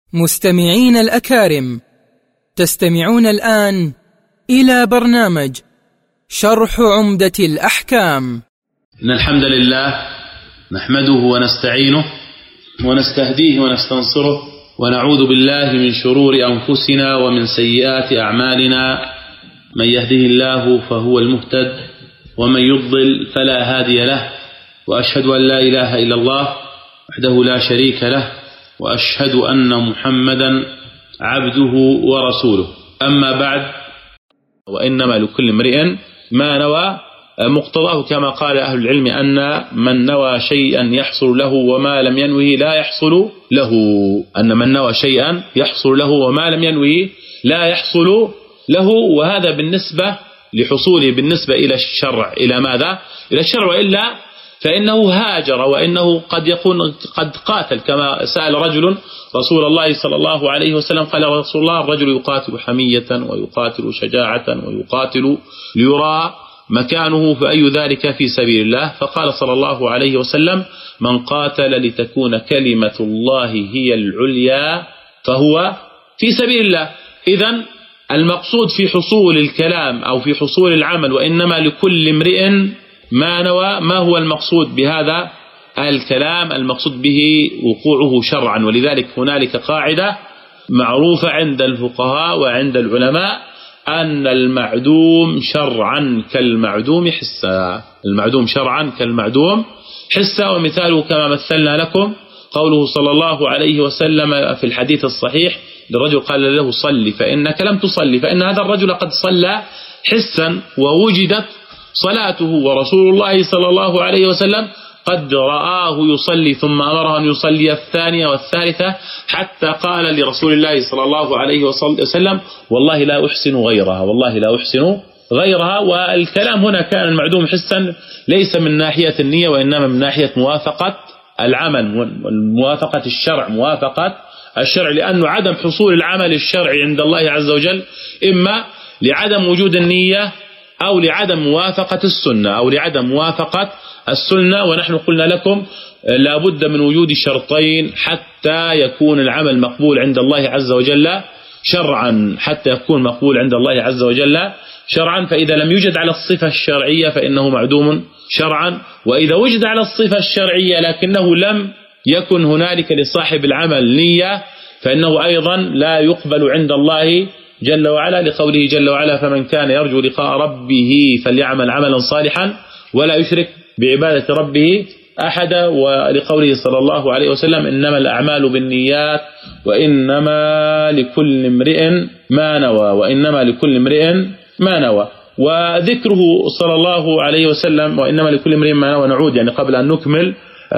مستمعين الأكارم، تستمعون الآن إلى برنامج شرح عمدة الأحكام. إن الحمد لله نحمده ونستعينه ونستهديه ونستنصره ونعوذ بالله من شرور أنفسنا ومن سيئات أعمالنا. من يهده الله فهو المهتد ومن يضلل فلا هادي له، وأشهد أن لا إله إلا الله وحده لا شريك له، وأشهد أن محمدا عبده ورسوله. أما بعد، وإنما لكل امرئ ما نوى. مقتضاه كما قال أهل العلم أن من نوى شيئا يحصل له وما لم ينوه لا يحصل له، أن من نوى شيئا يحصل له وما لم ينوه لا يحصل له. وهذا بالنسبة لحصوله بالنسبة إلى الشرع. إلى ماذا؟ إلى الشرع، وإلا فإنه هاجر، وإنه قد يكون قد قاتل، كما سأل رجل رسول الله صلى الله عليه وسلم قال رسول الله: الرجل يقاتل حمية ويقاتل شجاعة ويقاتل ليرى مكانه، فأي ذلك في سبيل الله؟ فقال صلى الله عليه وسلم: من قاتل لتكون كلمة الله هي العليا فهو في سبيل الله. إذن المقصود في حصول الكلام أو في حصول العمل وإنما لكل امرئ ما نوى. ما هو المقصود بهذا الكلام؟ المقصود به وقوعه شرعا. ولذلك هنالك قاعدة معروفة عند الفقهاء وعند العلماء أن المعدوم شرعا كالمعدوم حسا. المعدوم شرعا كالمعدوم حسا. ومثاله كما مثلنا لكم قوله صلى الله عليه وسلم في الحديث الصحيح للرجل قال له: صلي فإنك لم تصلي، فإن هذا الرجل قد صلى حسا ووجدت صلاته، ورسول الله صلى الله عليه وسلم قد رآه يصلي ثم أمره أن يصلي الثانية والثالثة، حتى قال لرسول الله صلى الله عليه وسلم: والله لا أحسن غيرها، والله لا أحسن غيرها. والكلام هنا كان المعدوم حسا ليس من ناحية النية، وإنما من ناحية موافقة العمل، موافقة الشرع، موافقة الشرع، لأنه عدم حصول العمل الشرعي عند الله عز وجل إما لعدم وجود النية أو لعدم موافقة السنة أو لعدم موافقة السنة. ونحن قلنا لكم لا بد من وجود شرطين حتى يكون العمل مقبول عند الله عز وجل شرعا، حتى يكون مقبول عند الله عز وجل شرعا. فإذا لم يوجد على الصفة الشرعية فإنه معدوم شرعا، وإذا وجد على الصفة الشرعية لكنه لم يكن هنالك لصاحب العمل نية فإنه أيضا لا يقبل عند الله جل وعلا، لقوله جل وعلا: فمن كان يرجو لقاء ربه فليعمل عملا صالحا ولا يشرك بعبادة ربه أحدا. ولقوله صلى الله عليه وسلم: إنما الأعمال بالنيات وإنما لكل امرئ ما نوى، وإنما لكل امرئ ما نوى. وذكره صلى الله عليه وسلم وإنما لكل امرئ ما نوى، نعود يعني قبل أن نكمل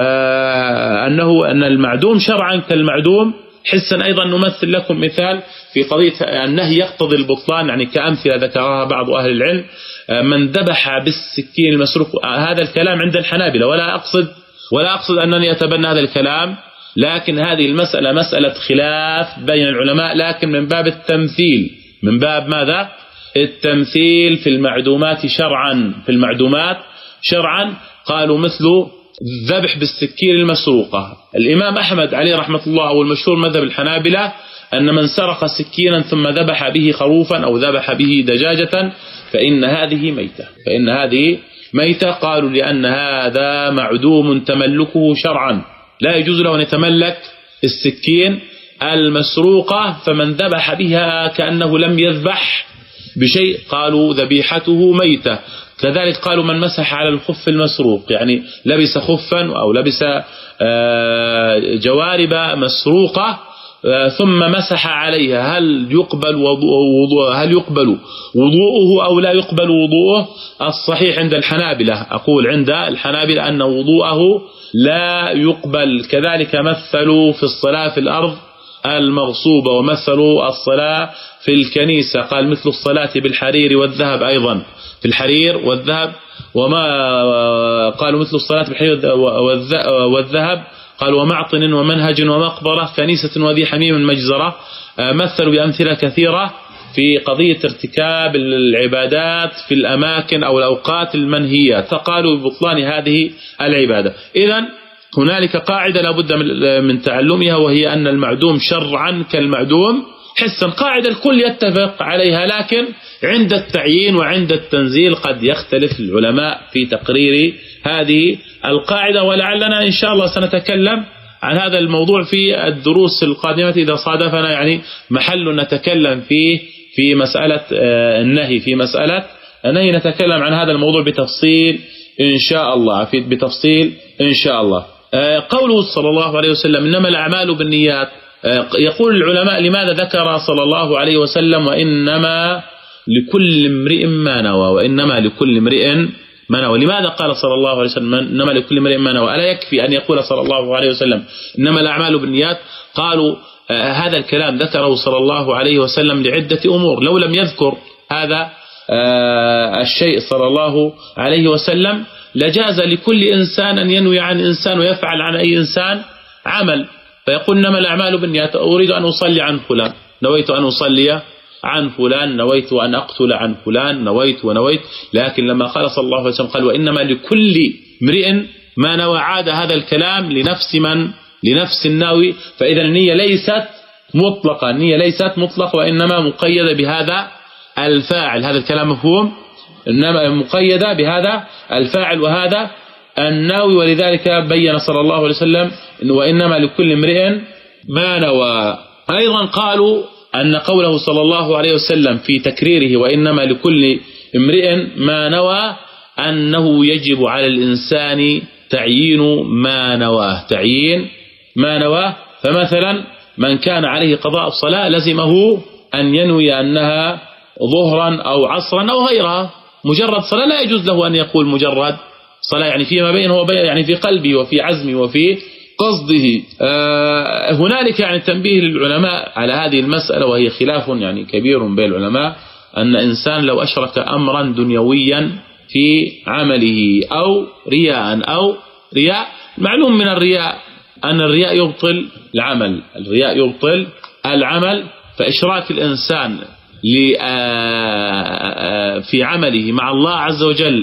أن المعدوم شرعا كالمعدوم حسا. أيضا نمثل لكم مثال في قضية النهي يقتضي البطلان، يعني كأمثلة ذكرها بعض أهل العلم: من ذبح بالسكين المسروق. هذا الكلام عند الحنابلة، ولا أقصد أنني أتبنى هذا الكلام، لكن هذه المسألة مسألة خلاف بين العلماء، لكن من باب التمثيل. من باب ماذا؟ التمثيل في المعدومات شرعا. في المعدومات شرعا قالوا مثل الذبح بالسكين المسروقة. الإمام أحمد عليه رحمة الله أو المشهور مذهب الحنابلة أن من سرق سكينا ثم ذبح به خروفا أو ذبح به دجاجة فإن هذه ميتة. قالوا لأن هذا معدوم تملكه شرعا، لا يجوز له أن يتملك السكين المسروقة، فمن ذبح بها كأنه لم يذبح بشيء، قالوا ذبيحته ميتة. كذلك قالوا من مسح على الخف المسروق، يعني لبس خفا أو لبس جوارب مسروقة ثم مسح عليها، هل يقبل وضوءه أو لا يقبل وضوءه؟ الصحيح عند الحنابلة، أقول عند الحنابلة أن وضوءه لا يقبل. كذلك مثلوا في الصلاة في الأرض المغصوبة، ومثلوا الصلاة في الكنيسة، قال مثل الصلاة بالحرير والذهب. أيضا في الحرير والذهب، وما قالوا مثل الصلاة بالحرير والذهب، قال ومعطن ومنهج ومقبرة كنيسة وذي حميم مجزرة. مثلوا بأمثلة كثيرة في قضية ارتكاب العبادات في الأماكن أو الأوقات المنهية، فقالوا ببطلان هذه العبادة. إذن هنالك قاعدة لا بد من تعلمها، وهي أن المعدوم شرعا كالمعدوم حسا. قاعدة الكل يتفق عليها، لكن عند التعيين وعند التنزيل قد يختلف العلماء في تقرير هذه القاعدة، ولعلنا إن شاء الله سنتكلم عن هذا الموضوع في الدروس القادمة إذا صادفنا يعني محل نتكلم فيه في مسألة النهي. في مسألة النهي نتكلم عن هذا الموضوع بتفصيل إن شاء الله، بتفصيل إن شاء الله. قوله صلى الله عليه وسلم إنما الأعمال بالنيات، يقول العلماء لماذا ذكر صلى الله عليه وسلم وإنما لكل امرئ ما نوى، وإنما لكل امرئ ما نوى؟ لماذا قال صلى الله عليه وسلم إنما لكل امرئ ما نوى؟ ألا يكفي أن يقول صلى الله عليه وسلم إنما الأعمال بالنيات؟ قالوا هذا الكلام ذكره صلى الله عليه وسلم لعدة أمور، لو لم يذكر هذا الشيء صلى الله عليه وسلم لجاز لكل إنسان أن ينوي عن إنسان ويفعل عن أي إنسان عمل، فيقول إنما الأعمال بالنيات. أريد أن أصلي عن فلان، نويت أن أصلي عن فلان، نويت أن أقتل عن فلان، نويت ونويت. لكن لما قال صلى الله عليه وسلم قال وإنما لكل امرئ ما نوى، عاد هذا الكلام لنفس الناوي. فإذا النية ليست مطلقة، النية ليست مطلقة، وإنما مقيدة بهذا الفاعل. هذا الكلام مفهوم؟ إنما مقيدة بهذا الفاعل وهذا الناوي. ولذلك بين صلى الله عليه وسلم وإنما لكل امرئ ما نوى. أيضا قالوا أن قوله صلى الله عليه وسلم في تكريره وإنما لكل امرئ ما نوى أنه يجب على الإنسان تعيين ما نواه، تعيين ما نواه. فمثلا من كان عليه قضاء صلاة لزمه أن ينوي أنها ظهرا أو عصرا أو غيرها. مجرد صلاة لا يجوز له أن يقول مجرد صلاة، يعني فيما بينه وبين، يعني في قلبه وفي عزمه وفي قصده. هنالك يعني تنبيه للعلماء على هذه المسألة، وهي خلاف يعني كبير بين العلماء، أن إنسان لو أشرك أمرا دنيويا في عمله أو رياء، معلوم من الرياء أن الرياء يبطل العمل، الرياء يبطل العمل. فإشراك الإنسان في عمله مع الله عز وجل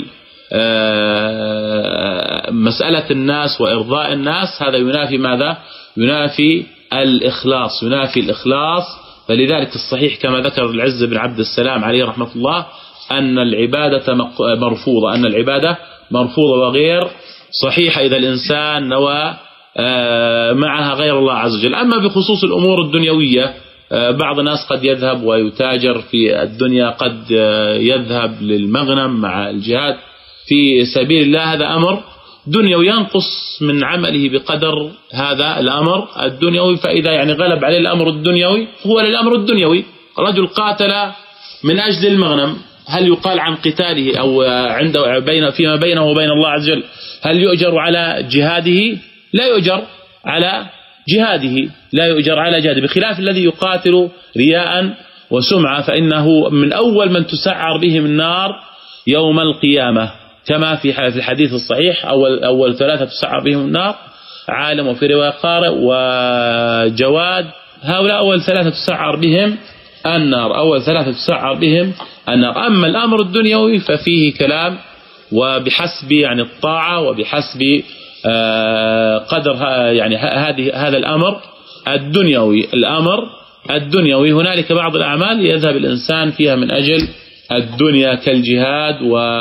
مسألة الناس وإرضاء الناس، هذا ينافي ماذا؟ ينافي الإخلاص، ينافي الإخلاص. فلذلك الصحيح كما ذكر العز بن عبد السلام عليه رحمة الله أن العبادة مرفوضة، أن العبادة مرفوضة وغير صحيحة إذا الإنسان نوى معها غير الله عز وجل. أما بخصوص الأمور الدنيوية، بعض الناس قد يذهب ويتاجر في الدنيا، قد يذهب للمغنم مع الجهاد في سبيل الله، هذا أمر دنيوي ينقص من عمله بقدر هذا الأمر الدنيوي. فإذا يعني غلب عليه الأمر الدنيوي هو للأمر الدنيوي. رجل قاتل من أجل المغنم، هل يقال عن قتاله أو عنده فيما بينه وبين الله عز وجل هل يؤجر على جهاده؟ لا يؤجر على جهاده، لا يؤجر على جهاده، بخلاف الذي يقاتل رياء وسمعة، فإنه من أول من تسعر بهم النار يوم القيامة، كما في الحديث الصحيح أول ثلاثة تسعر بهم النار، عالم وفي رواية قارئ وجواد، هؤلاء أول ثلاثة تسعر بهم النار، أول ثلاثة تسعر بهم النار. أما الأمر الدنيوي ففيه كلام، وبحسب يعني الطاعة وبحسب قدر يعني هذا الأمر الدنيوي. الأمر الدنيوي هنالك بعض الأعمال يذهب الإنسان فيها من أجل الدنيا كالجهاد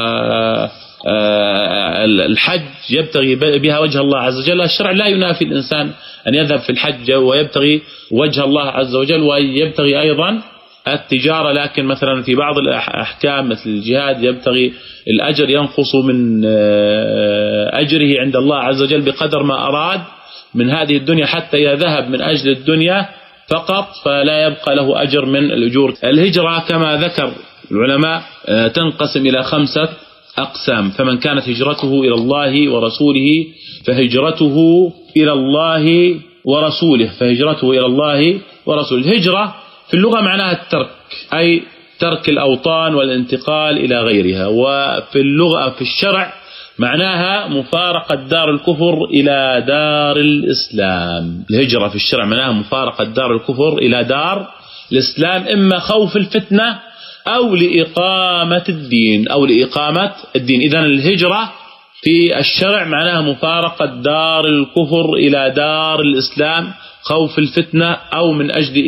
والحج يبتغي بها وجه الله عز وجل. الشرع لا ينافي الإنسان أن يذهب في الحج ويبتغي وجه الله عز وجل، ويبتغي أيضا التجارة، لكن مثلا في بعض الأحكام مثل الجهاد يبتغي الأجر ينقص من أجره عند الله عز وجل بقدر ما أراد من هذه الدنيا، حتى إذا ذهب من أجل الدنيا فقط فلا يبقى له أجر من الأجور. الهجرة كما ذكر العلماء تنقسم إلى 5 أقسام، فمن كانت هجرته إلى الله ورسوله فهجرته إلى الله ورسوله، فهجرته إلى الله ورسوله. الهجرة في اللغة معناها الترك، أي ترك الأوطان والانتقال إلى غيرها، وفي اللغة في الشرع معناها مفارقة دار الكفر إلى دار الإسلام. الهجرة في الشرع معناها مفارقة دار الكفر إلى دار الإسلام، إما خوف الفتنة أو لإقامة الدين، أو لإقامة الدين. إذن الهجرة في الشرع معناها مفارقة دار الكفر إلى دار الإسلام، خوف الفتنة أو من أجل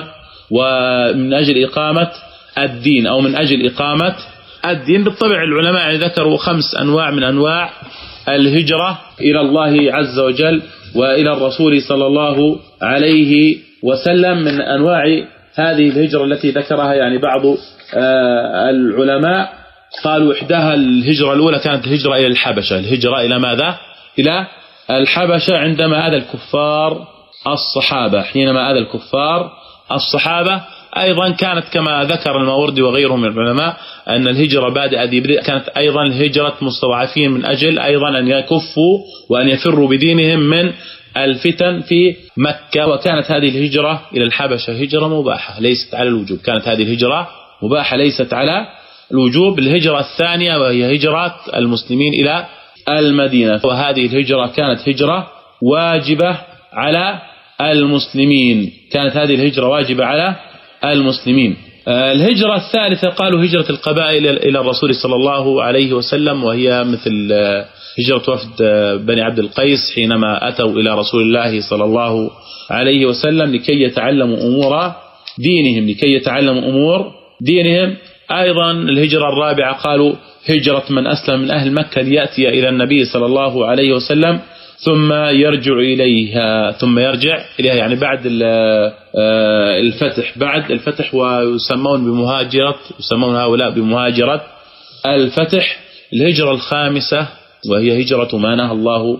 إقامة الدين أو من أجل إقامة الدين. بالطبع العلماء ذكروا 5 أنواع من أنواع الهجرة إلى الله عز وجل وإلى الرسول صلى الله عليه وسلم. من أنواع هذه الهجرة التي ذكرها يعني بعض العلماء قالوا إحداها الهجرة الأولى كانت الهجرة إلى الحبشة. الهجرة إلى ماذا؟ إلى الحبشة عندما أذى الكفار الصحابة. حينما أذى الكفار الصحابة أيضا كانت كما ذكر الماوردي وغيرهم من العلماء أن الهجرة كانت أيضا هجرة مستضعفين من أجل أيضا أن يكفوا وأن يفروا بدينهم من الفتن في مكة. وكانت هذه الهجرة إلى الحبشة هجرة مباحة ليست على الوجوب، كانت هذه الهجرة مباحة ليست على الوجوب. الهجرة الثانية وهي هجرة المسلمين إلى المدينة، وهذه الهجرة كانت هجرة واجبة على المسلمين، كانت هذه الهجرة واجبة على المسلمين. الهجرة الثالثة قالوا هجرة القبائل إلى الرسول صلى الله عليه وسلم، وهي مثل هجرة وفد بني عبد القيس حينما أتوا إلى رسول الله صلى الله عليه وسلم لكي يتعلموا أمور دينهم. أيضا الهجرة الرابعة قالوا هجرة من أسلم من أهل مكة ليأتي إلى النبي صلى الله عليه وسلم ثم يرجع إليها يعني بعد الفتح ويسمون هؤلاء بمهاجرة الفتح. الهجرة الخامسة وهي هجرة ما نهى الله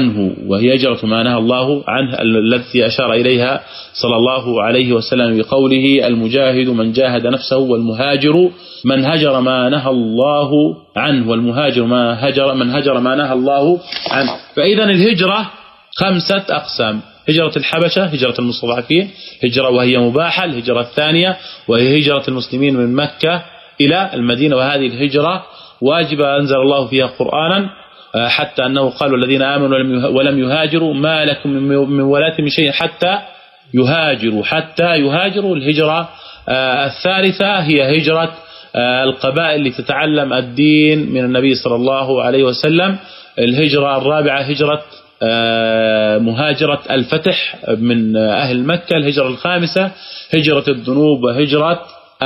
عنه، التي أشار إليها صلى الله عليه وسلم بقوله المجاهد من جاهد نفسه، والمهاجر من هجر ما نهى الله عنه، والمهاجر من هجر ما نهى الله عنه. فإذا الهجرة 5 أقسام: هجرة الحبشة، هجرة المستضعفين، هجرة وهي مباحة. الهجرة الثانية وهي هجرة المسلمين من مكة إلى المدينة، وهذه الهجرة واجبة أنزل الله فيها قرآنا حتى أنه قالوا الذين آمنوا ولم يهاجروا ما لكم من ولاة من شيء حتى يهاجروا. الهجرة الثالثة هي هجرة القبائل لتتعلم الدين من النبي صلى الله عليه وسلم. الهجرة الرابعة هجرة مهاجرة الفتح من أهل مكة. الهجرة الخامسة هجرة الذنوب وهجرة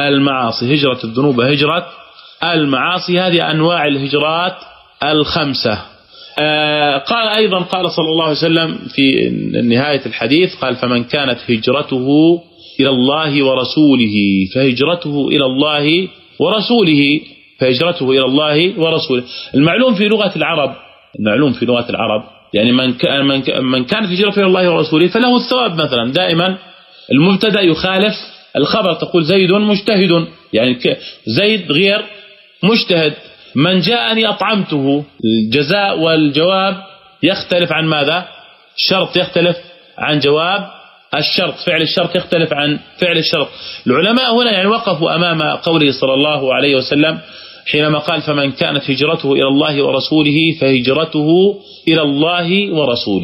المعاصي. هذه أنواع الهجرات 5. قال صلى الله عليه وسلم في نهاية الحديث قال فمن كانت هجرته إلى الله ورسوله فهجرته إلى الله ورسوله. المعلوم في لغة العرب يعني من كانت هجرته إلى الله ورسوله فله الثواب. مثلا دائما المبتدأ يخالف الخبر، تقول زيد مجتهد، يعني زيد غير مجتهد. من جاءني أطعمته، الجزاء والجواب يختلف عن ماذا؟ الشرط يختلف عن جواب الشرط، فعل الشرط يختلف عن فعل الشرط. العلماء هنا يعني وقفوا أمام قوله صلى الله عليه وسلم حينما قال فمن كانت هجرته إلى الله ورسوله فهجرته إلى الله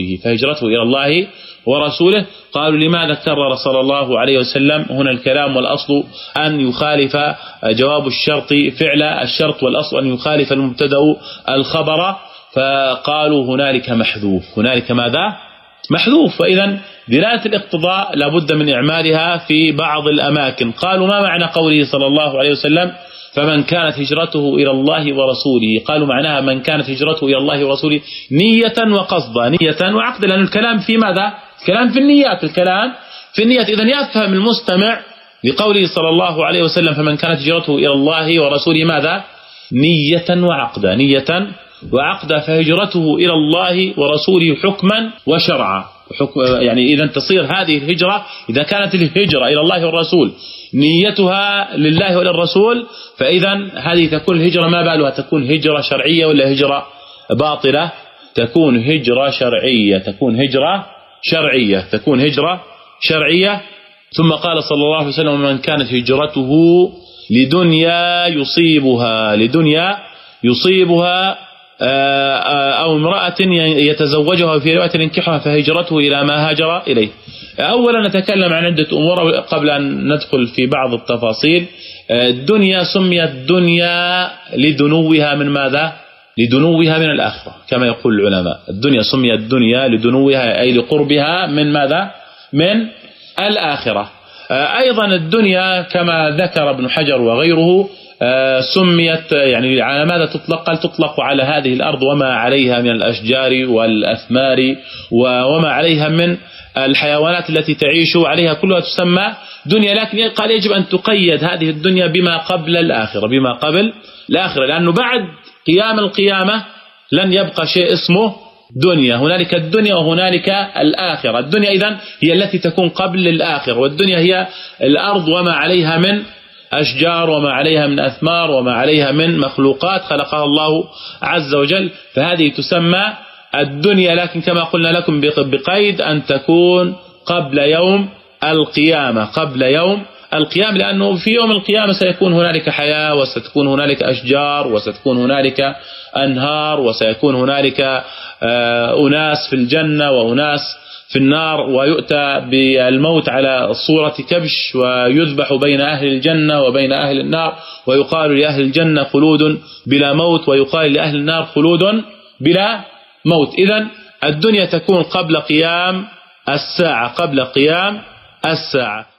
ورسوله. قالوا لماذا كرر صلى الله عليه وسلم هنا الكلام؟ والأصل أن يخالف جواب الشرط فعل الشرط، والأصل أن يخالف المبتدأ الخبر. فقالوا هنالك ماذا؟ محذوف. فإذا دلالة الاقتضاء لابد من إعمالها في بعض الأماكن. قالوا ما معنى قوله صلى الله عليه وسلم فمن كانت هجرته إلى الله ورسوله؟ قالوا معناها من كانت هجرته إلى الله ورسوله نية وقصدا، نية وعقدا، لأن الكلام في ماذا؟ الكلام في النيات. إذن يفهم المستمع لقوله صلى الله عليه وسلم فمن كانت هجرته إلى الله ورسوله ماذا؟ نية وعقدا. فهجرته إلى الله ورسوله حكما وشرعا. يعني إذا تصير هذه الهجرة، إذا كانت الهجرة إلى الله والرسول نيتها لله وللرسول، فإذا هذه تكون الهجرة ما بالها؟ تكون هجرة شرعية ولا هجرة باطلة؟ تكون هجرة شرعية. ثم قال صلى الله عليه وسلم من كانت هجرته لدنيا يصيبها أو امرأة يتزوجها في رواية ينكحها فهجرته إلى ما هاجر إليه. أولا نتكلم عن عدة أمور قبل أن ندخل في بعض التفاصيل. الدنيا سميت دنيا لدنوها من ماذا؟ لدنوها من الآخرة كما يقول العلماء. الدنيا سميت الدنيا لدنوها أي لقربها من ماذا؟ من الآخرة. أيضا الدنيا كما ذكر ابن حجر وغيره سميت يعني على ماذا تطلق؟ قال تطلق على هذه الأرض وما عليها من الأشجار والأثمار وما عليها من الحيوانات التي تعيش عليها كلها تسمى دنيا. لكن قال يجب أن تقيد هذه الدنيا بما قبل الآخرة، بما قبل الآخرة، لأنه بعد قيام القيامة لن يبقى شيء اسمه دنيا، هنالك الدنيا وهنالك الآخرة. الدنيا إذن هي التي تكون قبل الآخرة، والدنيا هي الأرض وما عليها من أشجار وما عليها من أثمار وما عليها من مخلوقات خلقها الله عز وجل، فهذه تسمى الدنيا. لكن كما قلنا لكم بقيد أن تكون قبل يوم القيامة، قبل يوم القيامة، لأنه في يوم القيامة سيكون هنالك حياة وستكون هنالك أشجار وستكون هنالك أنهار وسيكون هنالك أناس في الجنة وأناس في النار، ويؤتى بالموت على صورة كبش ويذبح بين أهل الجنة وبين أهل النار، ويقال لأهل الجنة خلود بلا موت ويقال لأهل النار خلود بلا موت. إذن الدنيا تكون قبل قيام الساعة، قبل قيام الساعة.